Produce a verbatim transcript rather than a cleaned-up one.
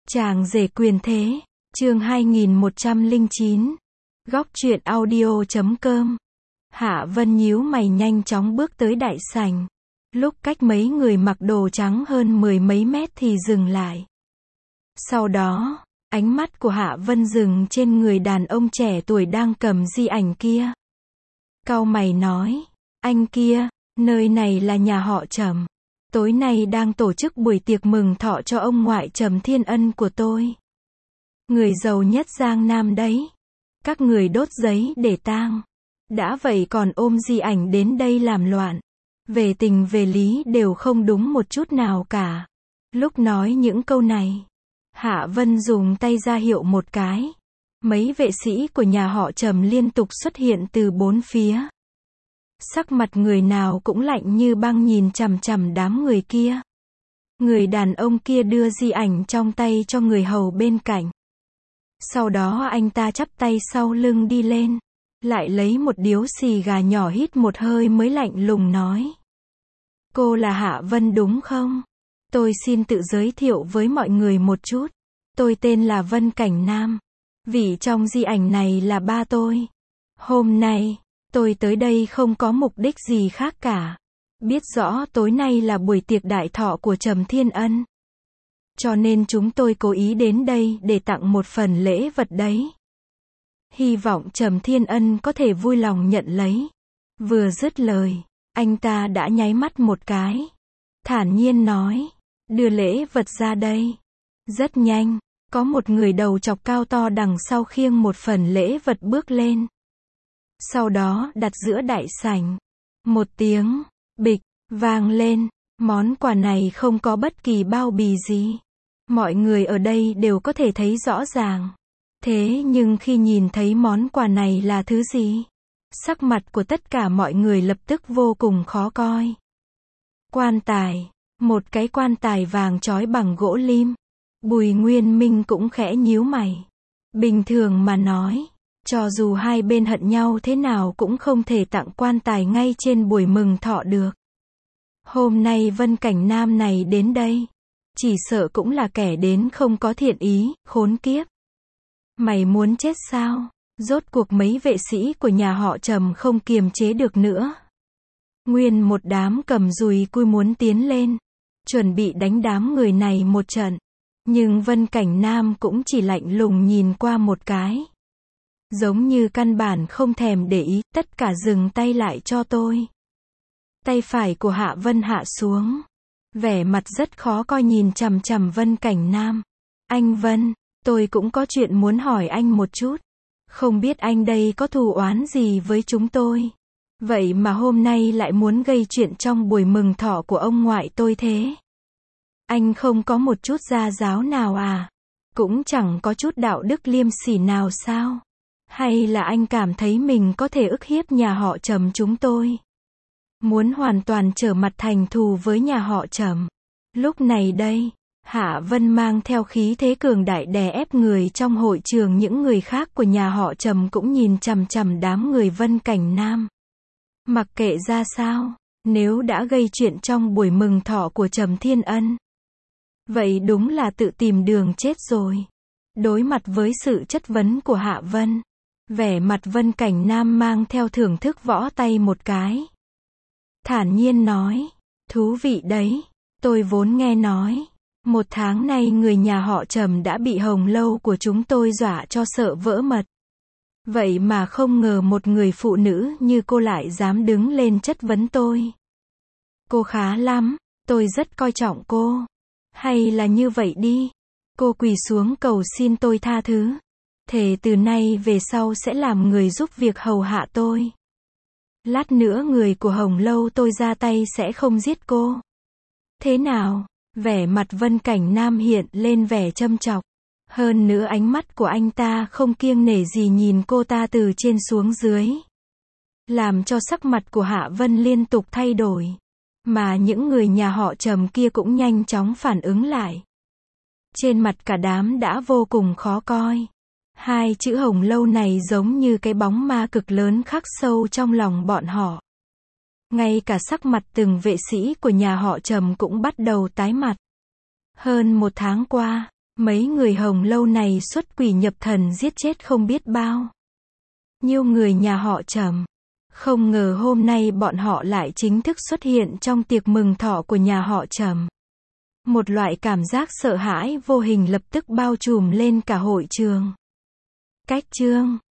Chàng rể quyền thế, chương hai nghìn một trăm lẻ chín. Góc truyện audio chấm com. Hạ Vân nhíu mày nhanh chóng bước tới đại sảnh. Lúc cách mấy người mặc đồ trắng hơn mười mấy mét thì dừng lại. Sau đó, ánh mắt của Hạ Vân dừng trên người đàn ông trẻ tuổi đang cầm di ảnh kia. Cau mày nói, anh kia, nơi này là nhà họ Trầm. Tối nay đang tổ chức buổi tiệc mừng thọ cho ông ngoại Trầm Thiên Ân của tôi. Người giàu nhất Giang Nam đấy. Các người đốt giấy để tang. Đã vậy còn ôm di ảnh đến đây làm loạn. Về tình về lý đều không đúng một chút nào cả. Lúc nói những câu này, Hạ Vân dùng tay ra hiệu một cái. Mấy vệ sĩ của nhà họ Trầm liên tục xuất hiện từ bốn phía. Sắc mặt người nào cũng lạnh như băng nhìn chằm chằm đám người kia. Người đàn ông kia đưa di ảnh trong tay cho người hầu bên cạnh. Sau đó anh ta chắp tay sau lưng đi lên. Lại lấy một điếu xì gà nhỏ hít một hơi mới lạnh lùng nói. Cô là Hạ Vân đúng không? Tôi xin tự giới thiệu với mọi người một chút. Tôi tên là Vân Cảnh Nam. Vị trong di ảnh này là ba tôi. Hôm nay, tôi tới đây không có mục đích gì khác cả. Biết rõ tối nay là buổi tiệc đại thọ của Trầm Thiên Ân. Cho nên chúng tôi cố ý đến đây để tặng một phần lễ vật đấy. Hy vọng Trầm Thiên Ân có thể vui lòng nhận lấy. Vừa dứt lời, anh ta đã nháy mắt một cái. Thản nhiên nói, đưa lễ vật ra đây. Rất nhanh, có một người đầu chọc cao to đằng sau khiêng một phần lễ vật bước lên. Sau đó đặt giữa đại sảnh. Một tiếng, bịch, vang lên. Món quà này không có bất kỳ bao bì gì. Mọi người ở đây đều có thể thấy rõ ràng. Thế nhưng khi nhìn thấy món quà này là thứ gì? Sắc mặt của tất cả mọi người lập tức vô cùng khó coi. Quan tài. Một cái quan tài vàng trói bằng gỗ lim. Bùi Nguyên Minh cũng khẽ nhíu mày. Bình thường mà nói, cho dù hai bên hận nhau thế nào cũng không thể tặng quan tài ngay trên buổi mừng thọ được. Hôm nay Vân Cảnh Nam này đến đây, chỉ sợ cũng là kẻ đến không có thiện ý, khốn kiếp. Mày muốn chết sao? Rốt cuộc mấy vệ sĩ của nhà họ Trầm không kiềm chế được nữa. Nguyên một đám cầm dùi cui muốn tiến lên, chuẩn bị đánh đám người này một trận. Nhưng Vân Cảnh Nam cũng chỉ lạnh lùng nhìn qua một cái. Giống như căn bản không thèm để ý, tất cả dừng tay lại cho tôi. Tay phải của Hạ Vân hạ xuống. Vẻ mặt rất khó coi nhìn chằm chằm Vân Cảnh Nam. Anh Vân, tôi cũng có chuyện muốn hỏi anh một chút. Không biết anh đây có thù oán gì với chúng tôi. Vậy mà hôm nay lại muốn gây chuyện trong buổi mừng thọ của ông ngoại tôi thế. Anh không có một chút gia giáo nào à? Cũng chẳng có chút đạo đức liêm sỉ nào sao? Hay là anh cảm thấy mình có thể ức hiếp nhà họ Trầm chúng tôi? Muốn hoàn toàn trở mặt thành thù với nhà họ Trầm. Lúc này đây, Hạ Vân mang theo khí thế cường đại đè ép người trong hội trường, những người khác của nhà họ Trầm cũng nhìn chằm chằm đám người Vân Cảnh Nam. Mặc kệ ra sao, nếu đã gây chuyện trong buổi mừng thọ của Trầm Thiên Ân, vậy đúng là tự tìm đường chết rồi. Đối mặt với sự chất vấn của Hạ Vân, vẻ mặt Vân Cảnh Nam mang theo thưởng thức võ tay một cái. Thản nhiên nói, thú vị đấy, tôi vốn nghe nói, một tháng nay người nhà họ Trầm đã bị Hồng Lâu của chúng tôi dọa cho sợ vỡ mật. Vậy mà không ngờ một người phụ nữ như cô lại dám đứng lên chất vấn tôi. Cô khá lắm, tôi rất coi trọng cô. Hay là như vậy đi, cô quỳ xuống cầu xin tôi tha thứ. Thề từ nay về sau sẽ làm người giúp việc hầu hạ tôi. Lát nữa người của Hồng Lâu tôi ra tay sẽ không giết cô. Thế nào? Vẻ mặt Vân Cảnh Nam hiện lên vẻ châm chọc. Hơn nữa ánh mắt của anh ta không kiêng nể gì nhìn cô ta từ trên xuống dưới. Làm cho sắc mặt của Hạ Vân liên tục thay đổi. Mà những người nhà họ Trầm kia cũng nhanh chóng phản ứng lại. Trên mặt cả đám đã vô cùng khó coi. Hai chữ Hồng Lâu này giống như cái bóng ma cực lớn khắc sâu trong lòng bọn họ. Ngay cả sắc mặt từng vệ sĩ của nhà họ Trầm cũng bắt đầu tái mặt. Hơn một tháng qua, Mấy người Hồng lâu này xuất quỷ nhập thần giết chết không biết bao nhiêu người nhà họ Trầm. Không ngờ hôm nay bọn họ lại chính thức xuất hiện trong tiệc mừng thọ của nhà họ Trầm. Một loại cảm giác sợ hãi vô hình lập tức bao trùm lên cả hội trường. Cách chương